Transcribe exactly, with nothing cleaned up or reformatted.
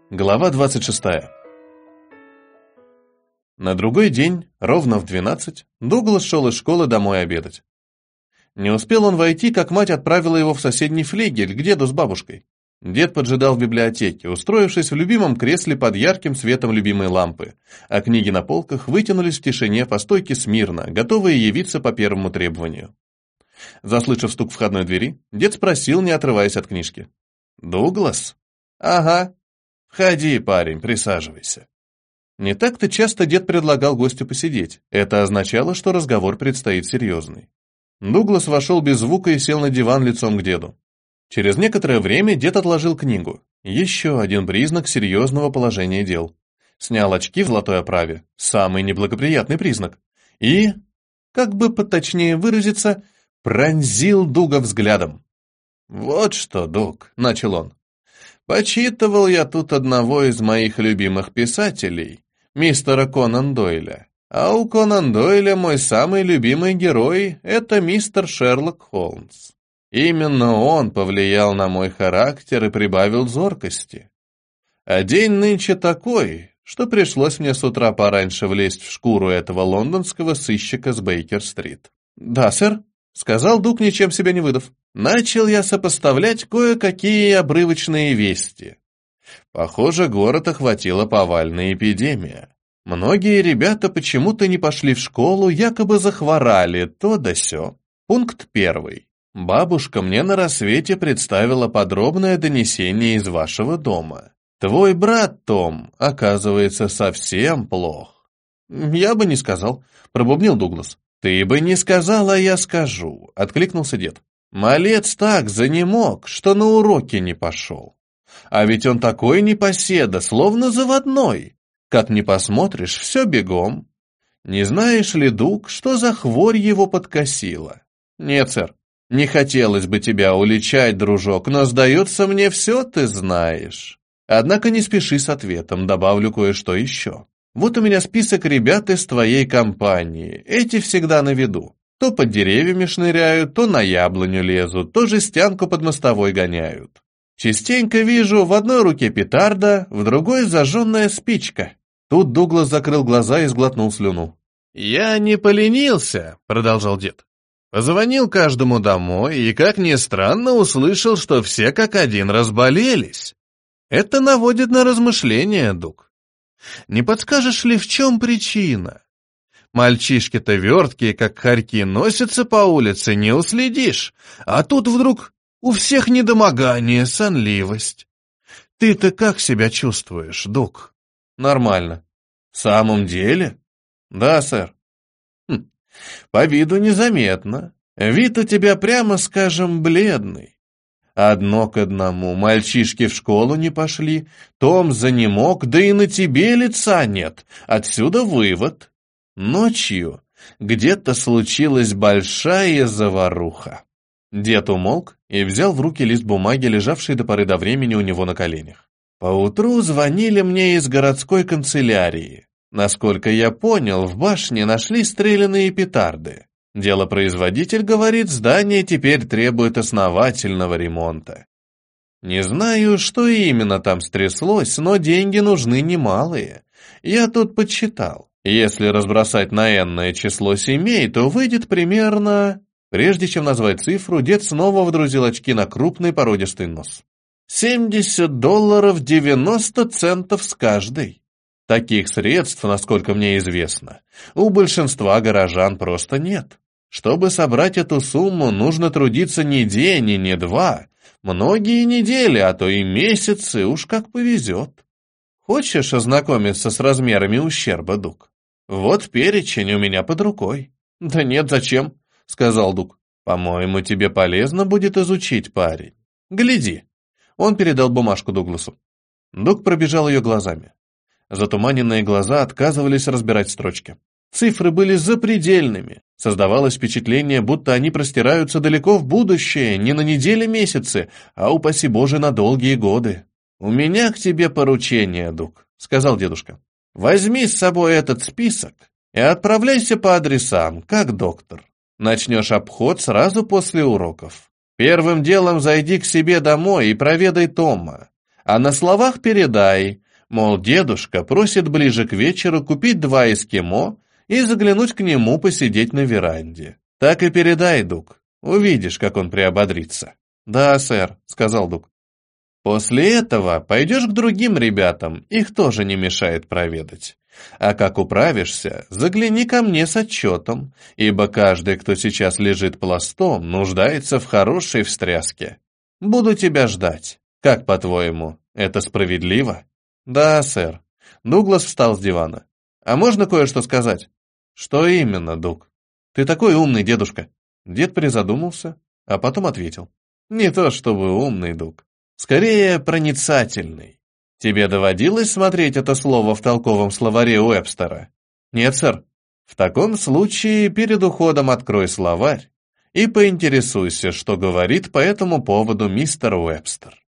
Глава двадцать шестая. На другой день, ровно в двенадцать, Дуглас шел из школы домой обедать. Не успел он войти, как мать отправила его в соседний флигель к деду с бабушкой. Дед поджидал в библиотеке, устроившись в любимом кресле под ярким светом любимой лампы, а книги на полках вытянулись в тишине по стойке смирно, готовые явиться по первому требованию. Заслышав стук входной двери, дед спросил, не отрываясь от книжки. «Дуглас?» «Ага. Входи, парень, присаживайся». Не так-то часто дед предлагал гостю посидеть. Это означало, что разговор предстоит серьезный. Дуглас вошел без звука и сел на диван лицом к деду. Через некоторое время дед отложил книгу. Еще один признак серьезного положения дел. Снял очки в золотой оправе. Самый неблагоприятный признак. И, как бы поточнее выразиться, пронзил Дуга взглядом. «Вот что, Дуг», — начал он. «Почитывал я тут одного из моих любимых писателей, мистера Конан Дойля. А у Конан Дойля мой самый любимый герой — это мистер Шерлок Холмс. Именно он повлиял на мой характер и прибавил зоркости. А день нынче такой, что пришлось мне с утра пораньше влезть в шкуру этого лондонского сыщика с Бейкер-стрит». «Да, сэр», — сказал Дуг, ничем себя не выдав. «Начал я сопоставлять кое-какие обрывочные вести. Похоже, город охватила повальная эпидемия. Многие ребята почему-то не пошли в школу, якобы захворали, то да сё. Пункт первый. Бабушка мне на рассвете представила подробное донесение из вашего дома. Твой брат Том, оказывается, совсем плох». «Я бы не сказал», — пробубнил Дуглас. «Ты бы не сказал, а я скажу», — откликнулся дед. «Малец так занемог, что на уроки не пошел. А ведь он такой непоседа, словно заводной. Как ни посмотришь, все бегом. Не знаешь ли, Дуг, что за хворь его подкосила?» «Нет, сэр, не хотелось бы тебя уличать, дружок, но, сдается мне, все ты знаешь. Однако не спеши с ответом, добавлю кое-что еще. Вот у меня список ребят из твоей компании, эти всегда на виду. То под деревьями шныряют, то на яблоню лезут, то жестянку под мостовой гоняют. Частенько вижу в одной руке петарда, в другой зажженная спичка». Тут Дуглас закрыл глаза и сглотнул слюну. «Я не поленился», — продолжал дед. «Позвонил каждому домой и, как ни странно, услышал, что все как один разболелись. Это наводит на размышления, Дуг. Не подскажешь ли, в чем причина? Мальчишки-то верткие, как хорьки, носятся по улице, не уследишь. А тут вдруг у всех недомогание, сонливость. Ты-то как себя чувствуешь, Дуг?» «Нормально». «В самом деле?» «Да, сэр». Хм. «По виду незаметно. Вид у тебя, прямо скажем, бледный. Одно к одному, мальчишки в школу не пошли, Том занемог, да и на тебе лица нет. Отсюда вывод. Ночью где-то случилась большая заваруха». Дед умолк и взял в руки лист бумаги, лежавший до поры до времени у него на коленях. «Поутру звонили мне из городской канцелярии. Насколько я понял, в башне нашли стрелянные петарды. Делопроизводитель говорит, здание теперь требует основательного ремонта. Не знаю, что именно там стряслось, но деньги нужны немалые. Я тут подсчитал. Если разбросать на энное число семей, то выйдет примерно...» Прежде чем назвать цифру, дед снова вдрузил очки на крупный породистый нос. «семьдесят долларов девяносто центов с каждой. Таких средств, насколько мне известно, у большинства горожан просто нет. Чтобы собрать эту сумму, нужно трудиться не день и не два, многие недели, а то и месяцы, уж как повезет. Хочешь ознакомиться с размерами ущерба, Дуг? Вот перечень у меня под рукой». «Да нет, зачем?» — сказал Дуг. «По-моему, тебе полезно будет изучить, парень. Гляди». Он передал бумажку Дугласу. Дуг пробежал ее глазами. Затуманенные глаза отказывались разбирать строчки. Цифры были запредельными. Создавалось впечатление, будто они простираются далеко в будущее, не на недели-месяцы, а, упаси Боже, на долгие годы. «У меня к тебе поручение, Дуг», — сказал дедушка. «Возьми с собой этот список и отправляйся по адресам, как доктор. Начнешь обход сразу после уроков. Первым делом зайди к себе домой и проведай Тома. А на словах передай, мол, дедушка просит ближе к вечеру купить два эскимо и заглянуть к нему посидеть на веранде. Так и передай, Дуг. Увидишь, как он приободрится». «Да, сэр», — сказал Дуг. «После этого пойдешь к другим ребятам, их тоже не мешает проведать. А как управишься, загляни ко мне с отчетом, ибо каждый, кто сейчас лежит пластом, нуждается в хорошей встряске. Буду тебя ждать. Как, по-твоему, это справедливо?» «Да, сэр». Дуглас встал с дивана. «А можно кое-что сказать?» «Что именно, Дуг?» «Ты такой умный, дедушка». Дед призадумался, а потом ответил. «Не то чтобы умный, Дуг. Скорее, проницательный. Тебе доводилось смотреть это слово в толковом словаре Уэбстера?» «Нет, сэр». «В таком случае перед уходом открой словарь и поинтересуйся, что говорит по этому поводу мистер Уэбстер».